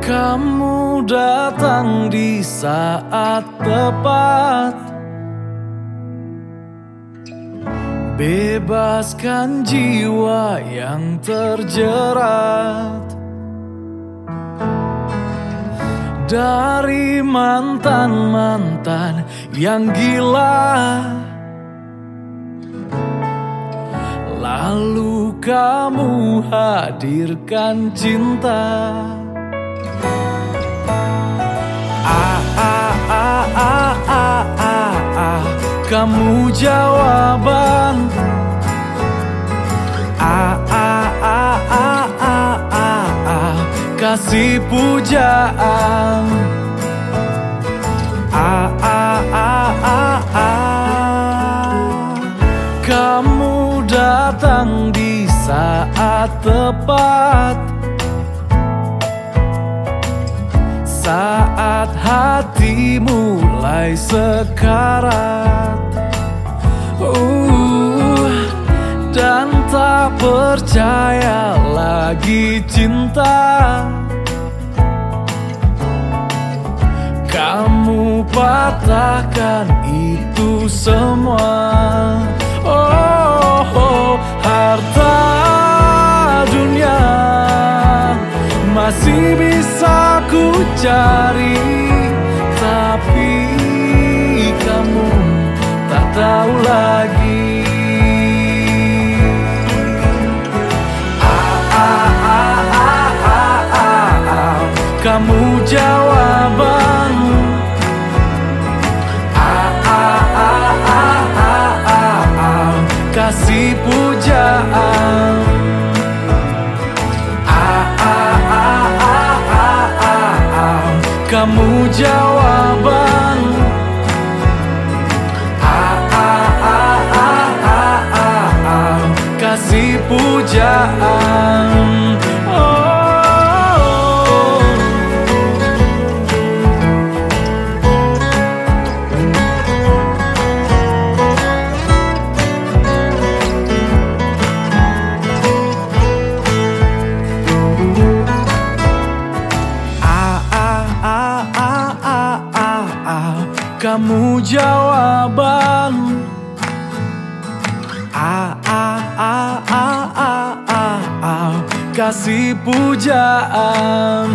Kamu datang di saat tepat, bebaskan jiwa yang terjerat dari mantan-mantan yang gila. Lalu kamu hadirkan cinta. Kamu jawaban. Kasih pujaan. Kamu datang di saat tepat, saat hati mulai sekarat, dan tak percaya lagi cinta. Kamu patahkan itu semua. Harta dunia masih bisa ku cari, tapi kamu tak tahu lagi. Kamu jawaban. Kasih pujaan. Kamu jawaban. Kasih pujaan. Kamu jawaban. Kasih pujaan.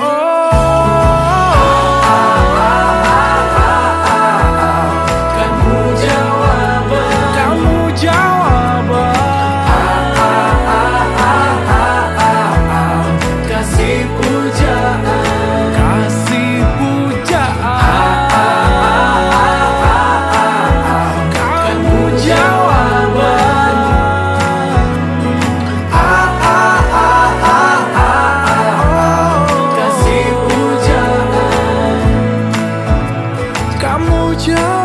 Kamu jawaban. Kamu jawaban. Kasih pujaan. Kasih pujaan. Kamu jawaban. Kasih pujaan. Kamu jawaban.